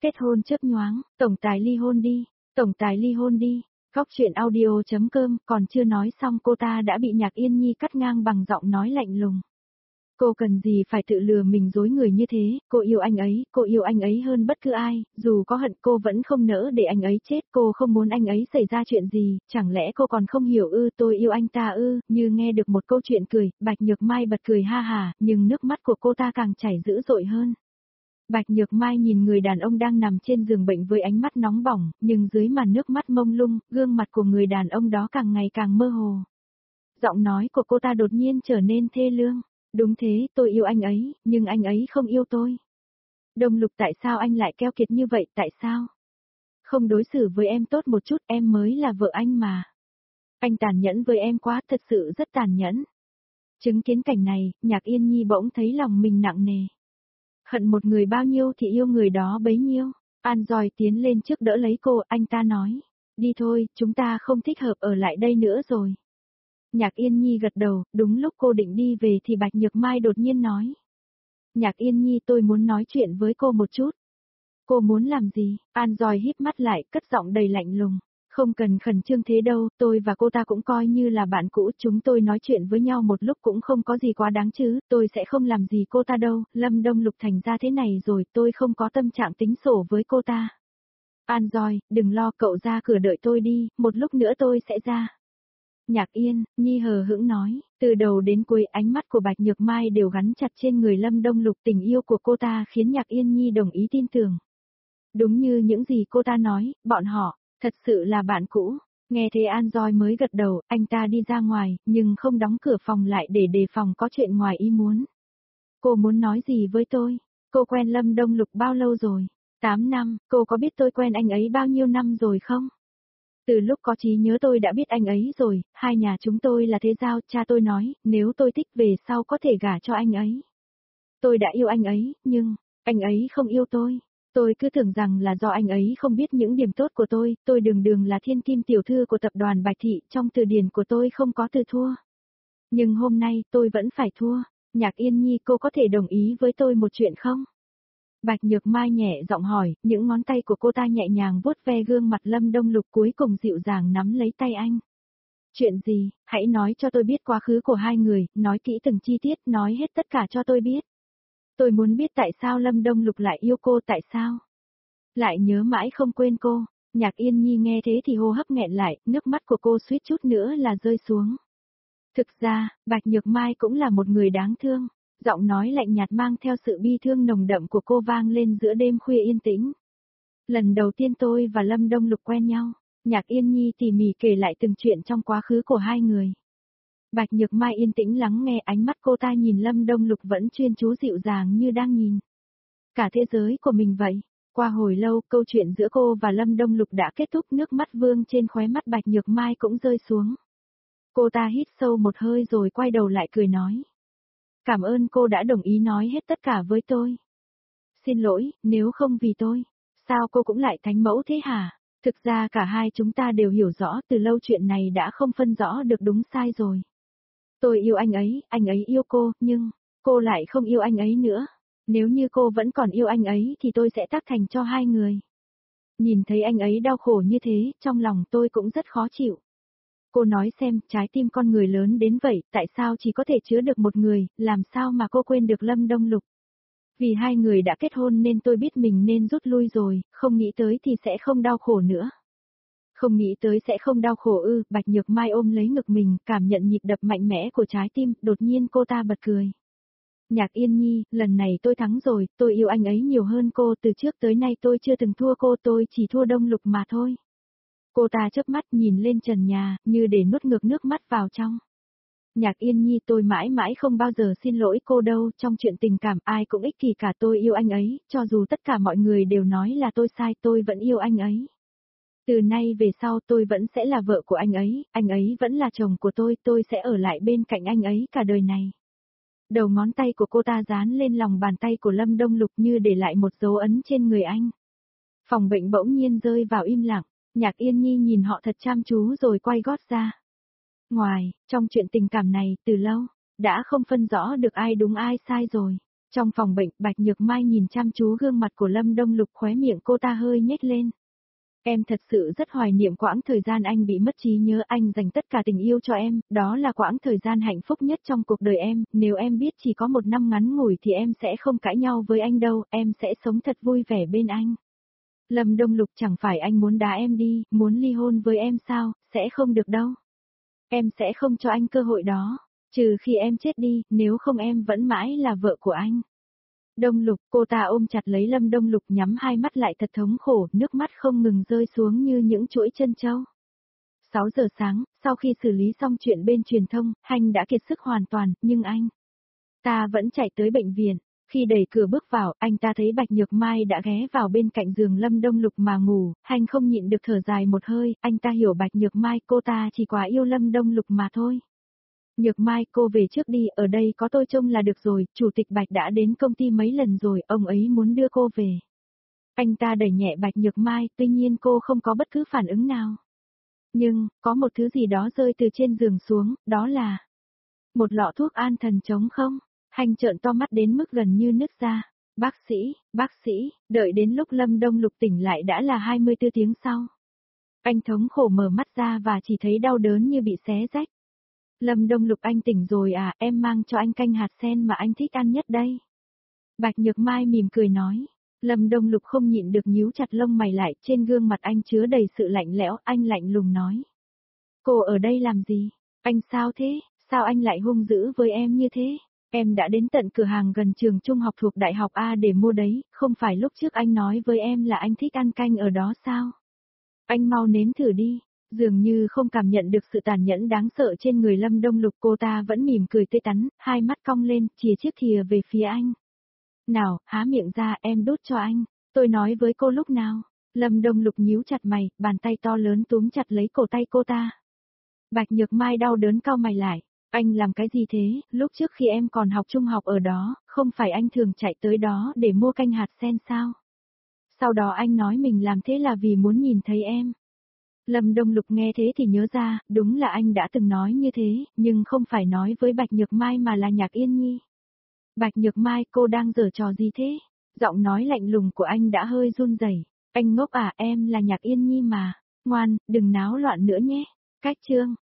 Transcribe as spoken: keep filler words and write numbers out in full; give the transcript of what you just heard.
Kết hôn chớp nhoáng, tổng tài ly hôn đi, tổng tài ly hôn đi. Góc truyện audio.com còn chưa nói xong cô ta đã bị Nhạc Yên Nhi cắt ngang bằng giọng nói lạnh lùng. Cô cần gì phải tự lừa mình dối người như thế, cô yêu anh ấy, cô yêu anh ấy hơn bất cứ ai, dù có hận cô vẫn không nỡ để anh ấy chết, cô không muốn anh ấy xảy ra chuyện gì, chẳng lẽ cô còn không hiểu ư, tôi yêu anh ta ư, như nghe được một câu chuyện cười, Bạch Nhược Mai bật cười ha hà, nhưng nước mắt của cô ta càng chảy dữ dội hơn. Bạch Nhược Mai nhìn người đàn ông đang nằm trên giường bệnh với ánh mắt nóng bỏng, nhưng dưới màn nước mắt mông lung, gương mặt của người đàn ông đó càng ngày càng mơ hồ. Giọng nói của cô ta đột nhiên trở nên thê lương. Đúng thế, tôi yêu anh ấy, nhưng anh ấy không yêu tôi. Đông Lục, tại sao anh lại keo kiệt như vậy, tại sao? Không đối xử với em tốt một chút, em mới là vợ anh mà. Anh tàn nhẫn với em quá, thật sự rất tàn nhẫn. Chứng kiến cảnh này, Nhạc Yên Nhi bỗng thấy lòng mình nặng nề. Hận một người bao nhiêu thì yêu người đó bấy nhiêu. An Giỏi tiến lên trước đỡ lấy cô, anh ta nói. Đi thôi, chúng ta không thích hợp ở lại đây nữa rồi. Nhạc Yên Nhi gật đầu, đúng lúc cô định đi về thì Bạch Nhược Mai đột nhiên nói. Nhạc Yên Nhi, tôi muốn nói chuyện với cô một chút. Cô muốn làm gì? An Giỏi híp mắt lại, cất giọng đầy lạnh lùng. Không cần khẩn trương thế đâu, tôi và cô ta cũng coi như là bạn cũ, chúng tôi nói chuyện với nhau một lúc cũng không có gì quá đáng chứ, tôi sẽ không làm gì cô ta đâu, Lâm Đông Lục thành ra thế này rồi, tôi không có tâm trạng tính sổ với cô ta. An Giỏi, đừng lo, cậu ra cửa đợi tôi đi, một lúc nữa tôi sẽ ra. Nhạc Yên Nhi hờ hững nói, từ đầu đến cuối ánh mắt của Bạch Nhược Mai đều gắn chặt trên người Lâm Đông Lục, tình yêu của cô ta khiến Nhạc Yên Nhi đồng ý tin tưởng. Đúng như những gì cô ta nói, bọn họ, thật sự là bạn cũ. Nghe thế An Giỏi mới gật đầu, anh ta đi ra ngoài, nhưng không đóng cửa phòng lại để đề phòng có chuyện ngoài ý muốn. Cô muốn nói gì với tôi? Cô quen Lâm Đông Lục bao lâu rồi? tám năm, cô có biết tôi quen anh ấy bao nhiêu năm rồi không? Từ lúc có trí nhớ tôi đã biết anh ấy rồi, hai nhà chúng tôi là thế giao, cha tôi nói, nếu tôi thích về sau có thể gả cho anh ấy. Tôi đã yêu anh ấy, nhưng, anh ấy không yêu tôi. Tôi cứ tưởng rằng là do anh ấy không biết những điểm tốt của tôi, tôi đường đường là thiên kim tiểu thư của tập đoàn Bạch Thị, trong từ điển của tôi không có từ thua. Nhưng hôm nay, tôi vẫn phải thua. Nhạc Yên Nhi, cô có thể đồng ý với tôi một chuyện không? Bạch Nhược Mai nhẹ giọng hỏi, những ngón tay của cô ta nhẹ nhàng vuốt ve gương mặt Lâm Đông Lục, cuối cùng dịu dàng nắm lấy tay anh. Chuyện gì, hãy nói cho tôi biết quá khứ của hai người, nói kỹ từng chi tiết, nói hết tất cả cho tôi biết. Tôi muốn biết tại sao Lâm Đông Lục lại yêu cô, tại sao? Lại nhớ mãi không quên cô. Nhạc Yên Nhi nghe thế thì hô hấp nghẹn lại, nước mắt của cô suýt chút nữa là rơi xuống. Thực ra, Bạch Nhược Mai cũng là một người đáng thương. Giọng nói lạnh nhạt mang theo sự bi thương nồng đậm của cô vang lên giữa đêm khuya yên tĩnh. Lần đầu tiên tôi và Lâm Đông Lục quen nhau, Nhạc Yên Nhi tỉ mỉ kể lại từng chuyện trong quá khứ của hai người. Bạch Nhược Mai yên tĩnh lắng nghe, ánh mắt cô ta nhìn Lâm Đông Lục vẫn chuyên chú dịu dàng như đang nhìn cả thế giới của mình vậy. Qua hồi lâu, câu chuyện giữa cô và Lâm Đông Lục đã kết thúc, nước mắt vương trên khóe mắt Bạch Nhược Mai cũng rơi xuống. Cô ta hít sâu một hơi rồi quay đầu lại cười nói. Cảm ơn cô đã đồng ý nói hết tất cả với tôi. Xin lỗi, nếu không vì tôi, sao cô cũng lại thánh mẫu thế hả? Thực ra cả hai chúng ta đều hiểu rõ, từ lâu chuyện này đã không phân rõ được đúng sai rồi. Tôi yêu anh ấy, anh ấy yêu cô, nhưng, cô lại không yêu anh ấy nữa. Nếu như cô vẫn còn yêu anh ấy thì tôi sẽ tác thành cho hai người. Nhìn thấy anh ấy đau khổ như thế, trong lòng tôi cũng rất khó chịu. Cô nói xem, trái tim con người lớn đến vậy, tại sao chỉ có thể chứa được một người, làm sao mà cô quên được Lâm Đông Lục? Vì hai người đã kết hôn nên tôi biết mình nên rút lui rồi, không nghĩ tới thì sẽ không đau khổ nữa. Không nghĩ tới sẽ không đau khổ ư, Bạch Nhược Mai ôm lấy ngực mình, cảm nhận nhịp đập mạnh mẽ của trái tim, đột nhiên cô ta bật cười. Nhạc Yên Nhi, lần này tôi thắng rồi, tôi yêu anh ấy nhiều hơn cô, từ trước tới nay tôi chưa từng thua cô, tôi chỉ thua Đông Lục mà thôi. Cô ta chớp mắt nhìn lên trần nhà, như để nuốt ngược nước mắt vào trong. Nhạc Yên Nhi, tôi mãi mãi không bao giờ xin lỗi cô đâu, trong chuyện tình cảm ai cũng ích kỷ cả, tôi yêu anh ấy, cho dù tất cả mọi người đều nói là tôi sai, tôi vẫn yêu anh ấy. Từ nay về sau tôi vẫn sẽ là vợ của anh ấy, anh ấy vẫn là chồng của tôi, tôi sẽ ở lại bên cạnh anh ấy cả đời này. Đầu ngón tay của cô ta dán lên lòng bàn tay của Lâm Đông Lục như để lại một dấu ấn trên người anh. Phòng bệnh bỗng nhiên rơi vào im lặng, Nhạc Yên Nhi nhìn họ thật chăm chú rồi quay gót ra. Ngoài, trong chuyện tình cảm này, từ lâu, đã không phân rõ được ai đúng ai sai rồi. Trong phòng bệnh, Bạch Nhược Mai nhìn chăm chú gương mặt của Lâm Đông Lục, khóe miệng cô ta hơi nhếch lên. Em thật sự rất hoài niệm quãng thời gian anh bị mất trí nhớ, anh dành tất cả tình yêu cho em, đó là quãng thời gian hạnh phúc nhất trong cuộc đời em, nếu em biết chỉ có một năm ngắn ngủi thì em sẽ không cãi nhau với anh đâu, em sẽ sống thật vui vẻ bên anh. Lâm Đông Lục, chẳng phải anh muốn đá em đi, muốn ly hôn với em sao, sẽ không được đâu. Em sẽ không cho anh cơ hội đó, trừ khi em chết đi, nếu không em vẫn mãi là vợ của anh. Đông Lục, cô ta ôm chặt lấy Lâm Đông Lục, nhắm hai mắt lại thật thống khổ, nước mắt không ngừng rơi xuống như những chuỗi chân châu. sáu giờ sáng, sau khi xử lý xong chuyện bên truyền thông, Hanh đã kiệt sức hoàn toàn, nhưng anh ta vẫn chạy tới bệnh viện. Khi đẩy cửa bước vào, anh ta thấy Bạch Nhược Mai đã ghé vào bên cạnh giường Lâm Đông Lục mà ngủ, Hanh không nhịn được thở dài một hơi, anh ta hiểu Bạch Nhược Mai, cô ta chỉ quá yêu Lâm Đông Lục mà thôi. Nhược Mai, cô về trước đi, ở đây có tôi trông là được rồi, Chủ tịch Bạch đã đến công ty mấy lần rồi, ông ấy muốn đưa cô về. Anh ta đẩy nhẹ Bạch Nhược Mai, tuy nhiên cô không có bất cứ phản ứng nào. Nhưng, có một thứ gì đó rơi từ trên giường xuống, đó là một lọ thuốc an thần trống không? Hanh trợn to mắt đến mức gần như nứt ra. Bác sĩ, bác sĩ, đợi đến lúc Lâm Đông Lục tỉnh lại đã là hai mươi tư tiếng sau. Anh thống khổ mở mắt ra và chỉ thấy đau đớn như bị xé rách. Lâm Đông Lục, anh tỉnh rồi à, em mang cho anh canh hạt sen mà anh thích ăn nhất đây. Bạch Nhược Mai mỉm cười nói. Lâm Đông Lục không nhịn được nhíu chặt lông mày lại, trên gương mặt anh chứa đầy sự lạnh lẽo, anh lạnh lùng nói. Cô ở đây làm gì? Anh sao thế? Sao anh lại hung dữ với em như thế? Em đã đến tận cửa hàng gần trường trung học thuộc Đại học A để mua đấy, không phải lúc trước anh nói với em là anh thích ăn canh ở đó sao? Anh mau nếm thử đi. Dường như không cảm nhận được sự tàn nhẫn đáng sợ trên người Lâm Đông Lục, cô ta vẫn mỉm cười tươi tắn, hai mắt cong lên, chìa chiếc thìa về phía anh. Nào, há miệng ra, em đút cho anh. Tôi nói với cô lúc nào? Lâm Đông Lục nhíu chặt mày, bàn tay to lớn túm chặt lấy cổ tay cô ta. Bạch Nhược Mai đau đớn cau mày lại. Anh làm cái gì thế? Lúc trước khi em còn học trung học ở đó, không phải anh thường chạy tới đó để mua canh hạt sen sao? Sau đó anh nói mình làm thế là vì muốn nhìn thấy em. Lâm Đông Lục nghe thế thì nhớ ra, đúng là anh đã từng nói như thế, nhưng không phải nói với Bạch Nhược Mai mà là Nhạc Yên Nhi. Bạch Nhược Mai, cô đang giở trò gì thế? Giọng nói lạnh lùng của anh đã hơi run rẩy. Anh ngốc à, em là Nhạc Yên Nhi mà. Ngoan, đừng náo loạn nữa nhé. Cách chương